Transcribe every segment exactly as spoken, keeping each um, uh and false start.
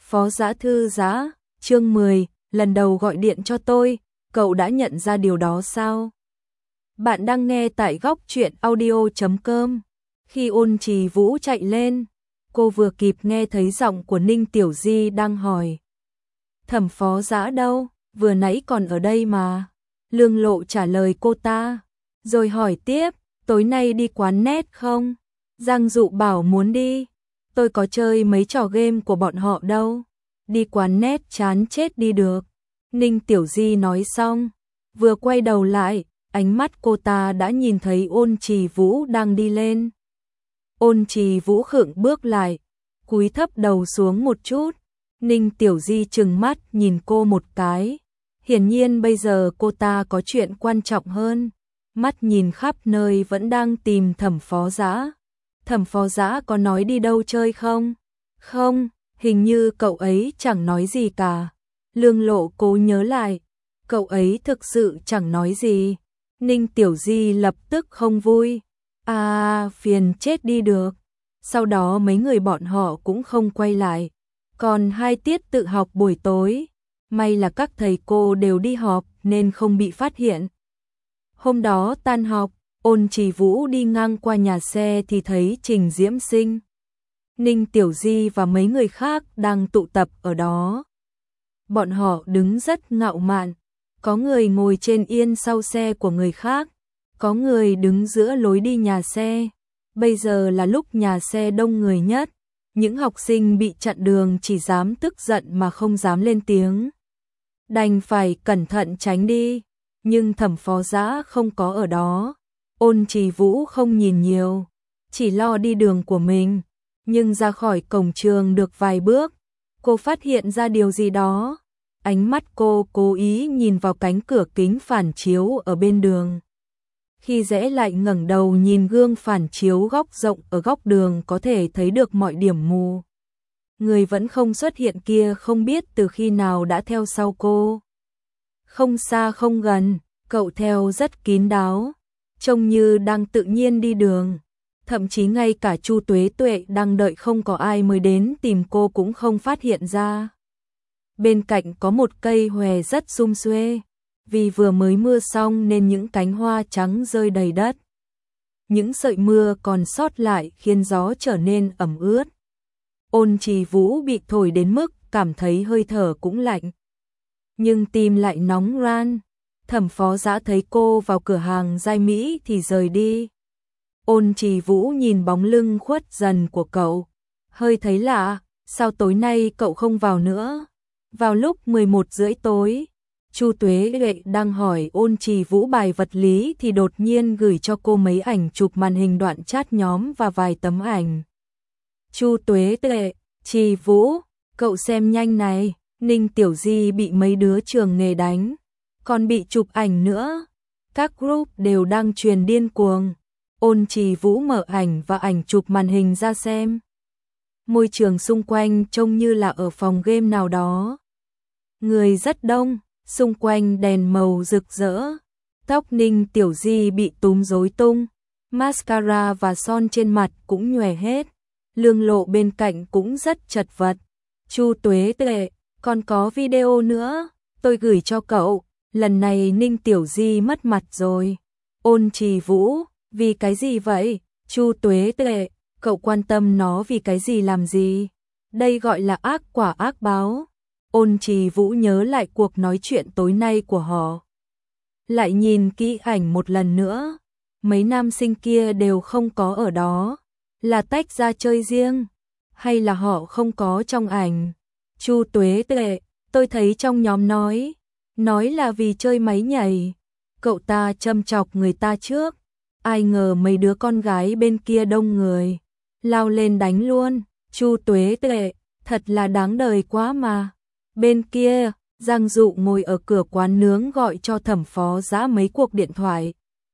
Phó Dã thư giã, chương mười, lần đầu gọi điện cho tôi, cậu đã nhận ra điều đó sao? Bạn đang nghe tại góc truyện audio chấm com. Khi Ôn Trì Vũ chạy lên, cô vừa kịp nghe thấy giọng của Ninh Tiểu Di đang hỏi. Thẩm Phó Dã đâu? Vừa nãy còn ở đây mà. Lương Lộ trả lời cô ta, rồi hỏi tiếp, tối nay đi quán net không? Giang Dụ bảo muốn đi. Tôi có chơi mấy trò game của bọn họ đâu. Đi quán net chán chết đi được. Ninh Tiểu Di nói xong, vừa quay đầu lại, ánh mắt cô ta đã nhìn thấy Ôn Trì Vũ đang đi lên. Ôn Trì Vũ khựng bước lại, cúi thấp đầu xuống một chút. Ninh Tiểu Di trừng mắt nhìn cô một cái. Hiển nhiên bây giờ cô ta có chuyện quan trọng hơn. Mắt nhìn khắp nơi vẫn đang tìm Thẩm Phó Dã. Thẩm Phó Dã có nói đi đâu chơi không? Không, hình như cậu ấy chẳng nói gì cả. Lương Lộ cố nhớ lại, cậu ấy thực sự chẳng nói gì. Ninh Tiểu Di lập tức không vui. À, phiền chết đi được. Sau đó mấy người bọn họ cũng không quay lại. Còn hai tiết tự học buổi tối, may là các thầy cô đều đi họp nên không bị phát hiện. Hôm đó tan học, Ôn Trì Vũ đi ngang qua nhà xe thì thấy Trình Diễm Sinh, Ninh Tiểu Di và mấy người khác đang tụ tập ở đó. Bọn họ đứng rất ngạo mạn, có người ngồi trên yên sau xe của người khác, có người đứng giữa lối đi nhà xe. Bây giờ là lúc nhà xe đông người nhất, những học sinh bị chặn đường chỉ dám tức giận mà không dám lên tiếng. Đành phải cẩn thận tránh đi, nhưng Thẩm Phó Dã không có ở đó. Ôn Trì Vũ không nhìn nhiều, chỉ lo đi đường của mình, nhưng ra khỏi cổng trường được vài bước, cô phát hiện ra điều gì đó. Ánh mắt cô cố ý nhìn vào cánh cửa kính phản chiếu ở bên đường. Khi rẽ lại ngẩng đầu nhìn gương phản chiếu góc rộng ở góc đường có thể thấy được mọi điểm mù. Người vẫn không xuất hiện kia không biết từ khi nào đã theo sau cô. Không xa không gần, cậu theo rất kín đáo, trông như đang tự nhiên đi đường. Thậm chí ngay cả Chu Tuế Tuệ đang đợi không có ai mới đến tìm cô cũng không phát hiện ra. Bên cạnh có một cây hòe rất sum xuê, vì vừa mới mưa xong nên những cánh hoa trắng rơi đầy đất. Những sợi mưa còn sót lại khiến gió trở nên ẩm ướt. Ôn Trì Vũ bị thổi đến mức cảm thấy hơi thở cũng lạnh, nhưng tim lại nóng ran. Thẩm Phó Dã thấy cô vào cửa hàng giai mỹ thì rời đi. Ôn Trì Vũ nhìn bóng lưng khuất dần của cậu, hơi thấy lạ, sao tối nay cậu không vào nữa? Vào lúc mười một rưỡi tối, Chu Tuế Tuệ đang hỏi Ôn Trì Vũ bài vật lý thì đột nhiên gửi cho cô mấy ảnh chụp màn hình đoạn chat nhóm và vài tấm ảnh. Chu Tuế Tuệ, Trì Vũ, cậu xem nhanh này, Ninh Tiểu Di bị mấy đứa trường nghề đánh, còn bị chụp ảnh nữa. Các group đều đang truyền điên cuồng. Ôn Trì Vũ mở ảnh và ảnh chụp màn hình ra xem. Môi trường xung quanh trông như là ở phòng game nào đó. Người rất đông, xung quanh đèn màu rực rỡ. Tóc Ninh Tiểu Di bị túm rối tung, mascara và son trên mặt cũng nhòe hết. Lương Lộ bên cạnh cũng rất chật vật. Chu Tuế Tuệ, còn có video nữa, tôi gửi cho cậu. Lần này Ninh Tiểu Di mất mặt rồi. Ôn Trì Vũ, vì cái gì vậy? Chu Tuế Tuệ, cậu quan tâm nó vì cái gì làm gì? Đây gọi là ác quả ác báo. Ôn Trì Vũ nhớ lại cuộc nói chuyện tối nay của họ. Lại nhìn kỹ ảnh một lần nữa. Mấy nam sinh kia đều không có ở đó. Là tách ra chơi riêng, hay là họ không có trong ảnh? Chu Tuế Tuệ, tôi thấy trong nhóm nói, nói là vì chơi máy nhảy. Cậu ta châm chọc người ta trước. Ai ngờ mấy đứa con gái bên kia đông người, lao lên đánh luôn. Chu Tuế Tuệ, thật là đáng đời quá mà. Bên kia, Giang Dụ ngồi ở cửa quán nướng gọi cho Thẩm Phó Dã mấy cuộc điện thoại.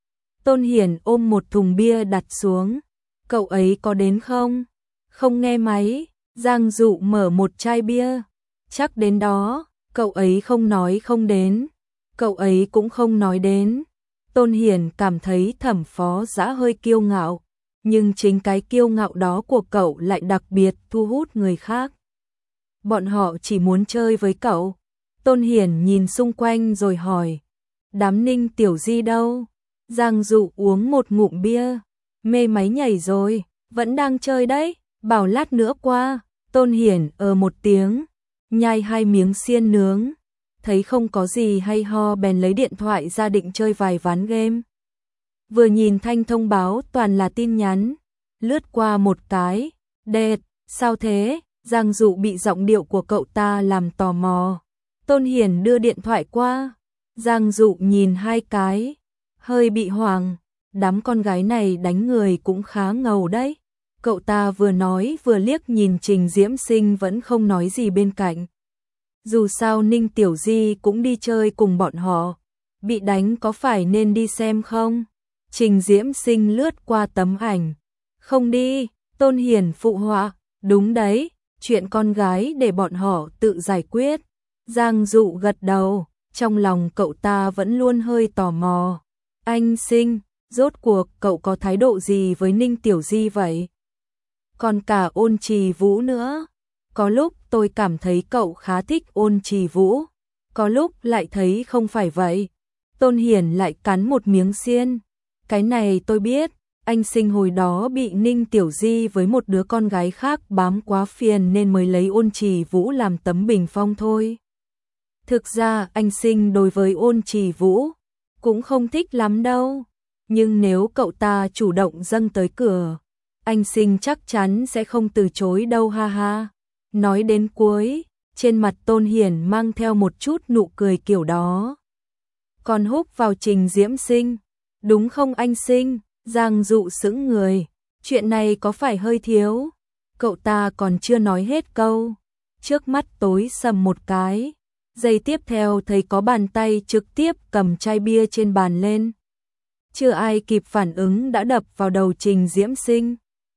Tôn Hiển ôm một thùng bia đặt xuống. Cậu ấy có đến không? Không nghe máy. Giang Dụ mở một chai bia. Chắc đến đó. Cậu ấy không nói không đến. Cậu ấy cũng không nói đến. Tôn Hiển cảm thấy Thẩm Phó Dã hơi kiêu ngạo, nhưng chính cái kiêu ngạo đó của cậu lại đặc biệt thu hút người khác. bọn họ chỉ muốn chơi với cậu. Tôn Hiển nhìn xung quanh rồi hỏi, đám Ninh Tiểu Di đâu? Giang Dụ uống một ngụm bia, mê máy nhảy rồi, vẫn đang chơi đấy, bảo lát nữa qua. Tôn Hiển ờ một tiếng, nhai hai miếng xiên nướng, thấy không có gì hay ho bèn lấy điện thoại ra định chơi vài ván game. Vừa nhìn thanh thông báo toàn là tin nhắn, lướt qua một cái, đệt, sao thế? Giang Dụ bị giọng điệu của cậu ta làm tò mò. Tôn Hiển đưa điện thoại qua, Giang Dụ nhìn hai cái, hơi bị hoảng, đám con gái này đánh người cũng khá ngầu đấy. Cậu ta vừa nói vừa liếc nhìn Trình Diễm Sinh vẫn không nói gì bên cạnh. Dù sao Ninh Tiểu Di cũng đi chơi cùng bọn họ, bị đánh có phải nên đi xem không? Trình Diễm Sinh lướt qua tấm ảnh, không đi. Tôn Hiển phụ họa, đúng đấy, chuyện con gái để bọn họ tự giải quyết. Giang Dụ gật đầu, trong lòng cậu ta vẫn luôn hơi tò mò. Anh Sinh, rốt cuộc cậu có thái độ gì với Ninh Tiểu Di vậy? Còn cả Ôn Trì Vũ nữa. Có lúc tôi cảm thấy cậu khá thích Ôn Trì Vũ, có lúc lại thấy không phải vậy. Tôn Hiển lại cắn một miếng xiên. Cái này tôi biết, anh Sinh hồi đó bị Ninh Tiểu Di với một đứa con gái khác bám quá phiền nên mới lấy Ôn Trì Vũ làm tấm bình phong thôi. Thực ra anh Sinh đối với Ôn Trì Vũ cũng không thích lắm đâu, nhưng nếu cậu ta chủ động dâng tới cửa, anh Sinh chắc chắn sẽ không từ chối đâu ha ha. Nói đến cuối, trên mặt Tôn Hiển mang theo một chút nụ cười kiểu đó. Còn húc vào Trình Diễm Sinh, đúng không anh Sinh? Giang Dụ sững người, chuyện này có phải hơi thiếu? Cậu ta còn chưa nói hết câu, trước mắt tối sầm một cái, giây tiếp theo thấy có bàn tay trực tiếp cầm chai bia trên bàn lên. Chưa ai kịp phản ứng đã đập vào đầu Trình Diễm Sinh.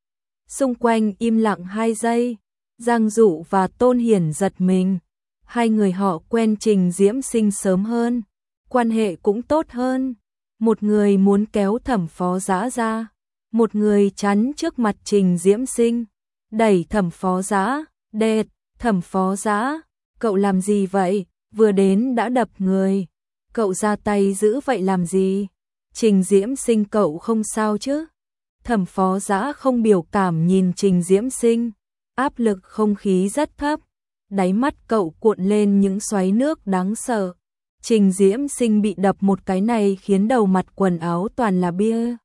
Xung quanh im lặng hai giây, Giang Dụ và Tôn Hiển giật mình. Hai người họ quen Trình Diễm Sinh sớm hơn, quan hệ cũng tốt hơn. Một người muốn kéo Thẩm Phó Dã ra, một người chắn trước mặt Trình Diễm Sinh, đẩy Thẩm Phó Dã, đệt, Thẩm Phó Dã, cậu làm gì vậy? Vừa đến đã đập người, cậu ra tay giữ vậy làm gì? Trình Diễm Sinh cậu không sao chứ? Thẩm Phó Dã không biểu cảm nhìn Trình Diễm Sinh, áp lực không khí rất thấp, đáy mắt cậu cuộn lên những xoáy nước đáng sợ. Trình Diễm Sinh bị đập một cái này khiến đầu mặt quần áo toàn là bia.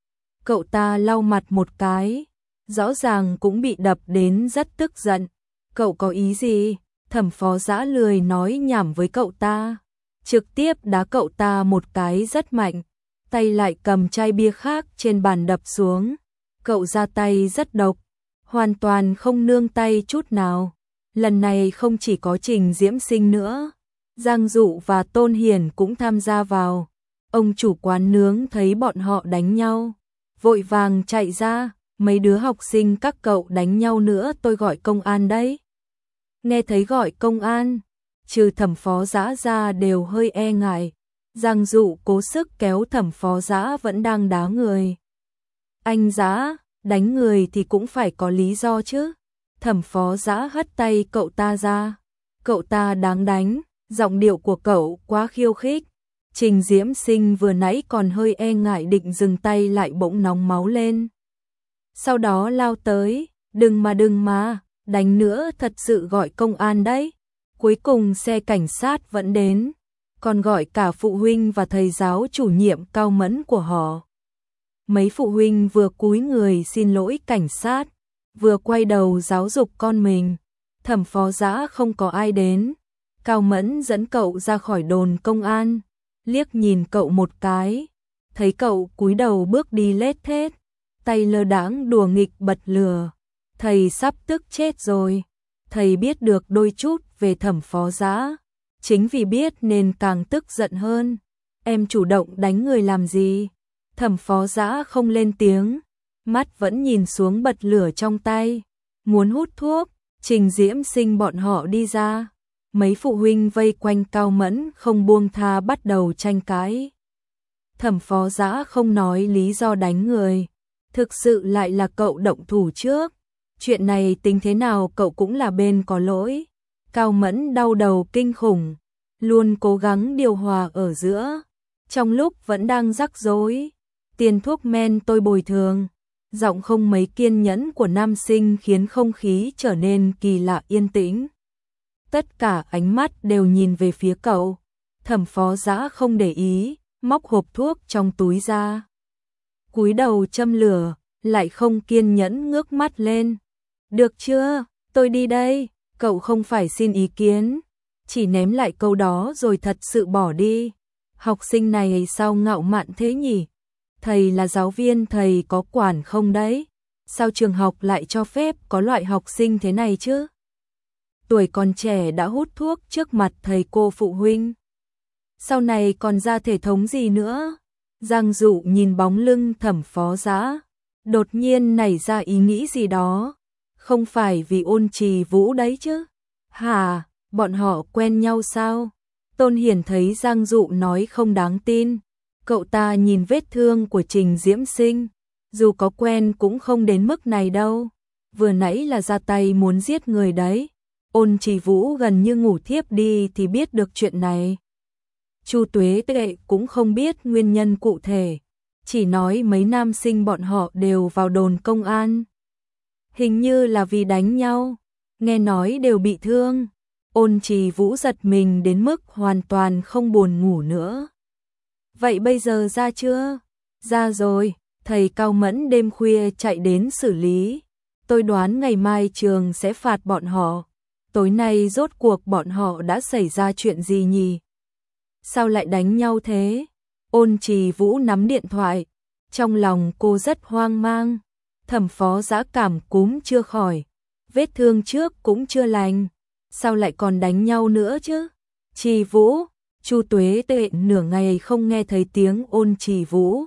Cậu ta lau mặt một cái, rõ ràng cũng bị đập đến rất tức giận. Cậu có ý gì? Thẩm Phó Dã lười nói nhảm với cậu ta, trực tiếp đá cậu ta một cái rất mạnh, tay lại cầm chai bia khác trên bàn đập xuống. Cậu ra tay rất độc, hoàn toàn không nương tay chút nào. Lần này không chỉ có Trình Diễm Sinh nữa, Giang Dụ và Tôn Hiển cũng tham gia vào. Ông chủ quán nướng thấy bọn họ đánh nhau, vội vàng chạy ra, mấy đứa học sinh các cậu đánh nhau nữa tôi gọi công an đấy. Nghe thấy gọi công an, trừ Thẩm Phó Dã ra đều hơi e ngại. Giang Dụ cố sức kéo Thẩm Phó Dã vẫn đang đá người. Anh Dã, đánh người thì cũng phải có lý do chứ. Thẩm Phó Dã hất tay cậu ta ra. Cậu ta đáng đánh, giọng điệu của cậu quá khiêu khích. Trình Diễm Sinh vừa nãy còn hơi e ngại định dừng tay lại bỗng nóng máu lên. Sau đó lao tới, đừng mà đừng mà, đánh nữa thật sự gọi công an đấy. Cuối cùng xe cảnh sát vẫn đến, còn gọi cả phụ huynh và thầy giáo chủ nhiệm Cao Mẫn của họ. Mấy phụ huynh vừa cúi người xin lỗi cảnh sát, vừa quay đầu giáo dục con mình. Thẩm Phó Dã không có ai đến, Cao Mẫn dẫn cậu ra khỏi đồn công an, liếc nhìn cậu một cái, thấy cậu cúi đầu bước đi lết thết, tay lơ đãng đùa nghịch bật lửa. Thầy sắp tức chết rồi, thầy biết được đôi chút về Thẩm Phó Dã, chính vì biết nên càng tức giận hơn. Em chủ động đánh người làm gì? Thẩm Phó Dã không lên tiếng, mắt vẫn nhìn xuống bật lửa trong tay, muốn hút thuốc. Trình Diễm Sinh bọn họ đi ra, mấy phụ huynh vây quanh Cao Mẫn không buông tha bắt đầu tranh cãi. Thẩm Phó Dã không nói lý do đánh người, thực sự lại là cậu động thủ trước. Chuyện này tính thế nào cậu cũng là bên có lỗi. Cao Mẫn đau đầu kinh khủng, luôn cố gắng điều hòa ở giữa, trong lúc vẫn đang rắc rối. Tiền thuốc men tôi bồi thường. Giọng không mấy kiên nhẫn của nam sinh khiến không khí trở nên kỳ lạ yên tĩnh. Tất cả ánh mắt đều nhìn về phía cậu. Thẩm Phó Dã không để ý, móc hộp thuốc trong túi ra. Cúi đầu châm lửa, lại không kiên nhẫn ngước mắt lên. Được chưa, tôi đi đây. Cậu không phải xin ý kiến, chỉ ném lại câu đó rồi thật sự bỏ đi. Học sinh này sao ngạo mạn thế nhỉ? Thầy là giáo viên, thầy có quản không đấy? Sao trường học lại cho phép có loại học sinh thế này chứ? Tuổi còn trẻ đã hút thuốc trước mặt thầy cô phụ huynh. Sau này còn ra thể thống gì nữa? Giang Dụ nhìn bóng lưng Thẩm Phó Dã, đột nhiên nảy ra ý nghĩ gì đó. Không phải vì Ôn Trì Vũ đấy chứ? Hả, bọn họ quen nhau sao? Tôn Hiển thấy Giang Dụ nói không đáng tin. Cậu ta nhìn vết thương của Trình Diễm Sinh, dù có quen cũng không đến mức này đâu. Vừa nãy là ra tay muốn giết người đấy. Ôn Trì Vũ gần như ngủ thiếp đi thì biết được chuyện này. Chu Tuế Tệ cũng không biết nguyên nhân cụ thể, chỉ nói mấy nam sinh bọn họ đều vào đồn công an. Hình như là vì đánh nhau, nghe nói đều bị thương. Ôn Trì Vũ giật mình đến mức hoàn toàn không buồn ngủ nữa. Vậy bây giờ ra chưa? Ra rồi, thầy Cao Mẫn đêm khuya chạy đến xử lý. Tôi đoán ngày mai trường sẽ phạt bọn họ. Tối nay rốt cuộc bọn họ đã xảy ra chuyện gì nhỉ? Sao lại đánh nhau thế? Ôn Trì Vũ nắm điện thoại, trong lòng cô rất hoang mang. Thẩm Phó Dã cảm cúm chưa khỏi, vết thương trước cũng chưa lành, sao lại còn đánh nhau nữa chứ? Trì Vũ, Chu Tuế Tệ nửa ngày không nghe thấy tiếng Ôn Trì Vũ.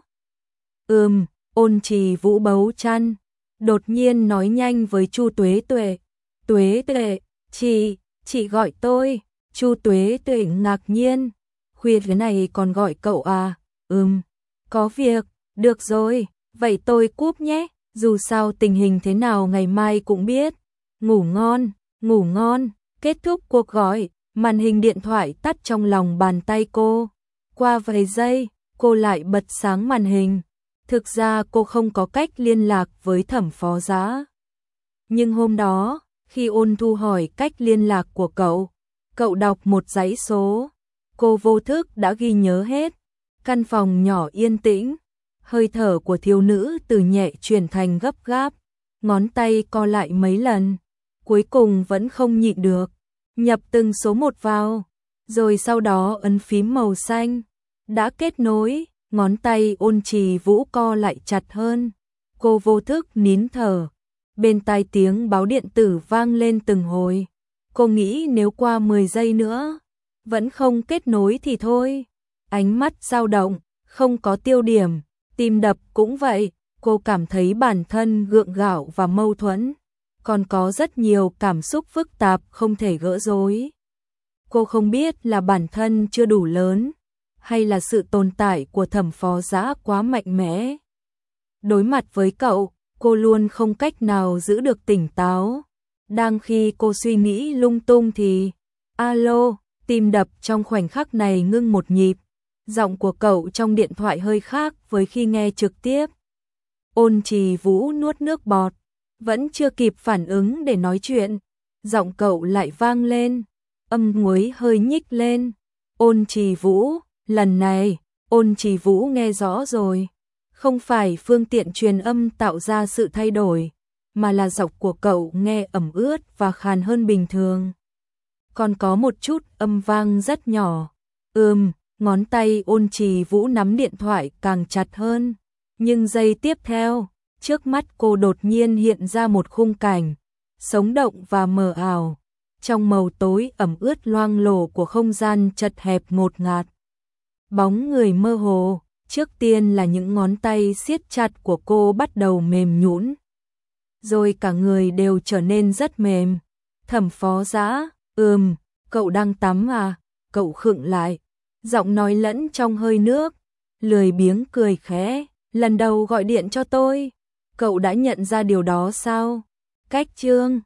Ừm, Ôn Trì Vũ bấu chăn, đột nhiên nói nhanh với Chu Tuế Tuệ. Tuế Tuệ, chị, chị gọi tôi. Chu Tuế Tuệ ngạc nhiên. Khuya thế này còn gọi cậu à? Ừm, có việc, được rồi, vậy tôi cúp nhé. Dù sao tình hình thế nào ngày mai cũng biết. Ngủ ngon, ngủ ngon. Kết thúc cuộc gọi, màn hình điện thoại tắt trong lòng bàn tay cô. Qua vài giây, cô lại bật sáng màn hình. Thực ra cô không có cách liên lạc với Thẩm Phó Dã. Nhưng hôm đó, khi Ôn Thu hỏi cách liên lạc của cậu, cậu đọc một dãy số. Cô vô thức đã ghi nhớ hết. Căn phòng nhỏ yên tĩnh, hơi thở của thiếu nữ từ nhẹ chuyển thành gấp gáp, ngón tay co lại mấy lần, cuối cùng vẫn không nhịn được, nhập từng số một vào, rồi sau đó ấn phím màu xanh, đã kết nối, ngón tay Ôn Trì Vũ co lại chặt hơn, cô vô thức nín thở, bên tai tiếng báo điện tử vang lên từng hồi, cô nghĩ nếu qua mười giây nữa, vẫn không kết nối thì thôi, ánh mắt dao động, không có tiêu điểm. Tim đập cũng vậy, cô cảm thấy bản thân gượng gạo và mâu thuẫn, còn có rất nhiều cảm xúc phức tạp không thể gỡ rối. Cô không biết là bản thân chưa đủ lớn, hay là sự tồn tại của Thẩm Phó Dã quá mạnh mẽ. Đối mặt với cậu, cô luôn không cách nào giữ được tỉnh táo. Đang khi cô suy nghĩ lung tung thì, alo, tim đập trong khoảnh khắc này ngưng một nhịp. Giọng của cậu trong điện thoại hơi khác với khi nghe trực tiếp. Ôn Trì Vũ nuốt nước bọt, vẫn chưa kịp phản ứng để nói chuyện. Giọng cậu lại vang lên, âm nguấy hơi nhích lên. Ôn Trì Vũ, lần này, Ôn Trì Vũ nghe rõ rồi. Không phải phương tiện truyền âm tạo ra sự thay đổi, mà là giọng của cậu nghe ẩm ướt và khàn hơn bình thường. Còn có một chút âm vang rất nhỏ. Ừm. Ngón tay Ôn Trì Vũ nắm điện thoại càng chặt hơn, nhưng giây tiếp theo, trước mắt cô đột nhiên hiện ra một khung cảnh, sống động và mờ ảo, trong màu tối ẩm ướt loang lổ của không gian chật hẹp ngột ngạt. Bóng người mơ hồ, trước tiên là những ngón tay siết chặt của cô bắt đầu mềm nhũn, rồi cả người đều trở nên rất mềm. Thẩm Phó Dã, ừm, cậu đang tắm à? Cậu khựng lại. Giọng nói lẫn trong hơi nước, lười biếng cười khẽ, lần đầu gọi điện cho tôi, cậu đã nhận ra điều đó sao? Cách chương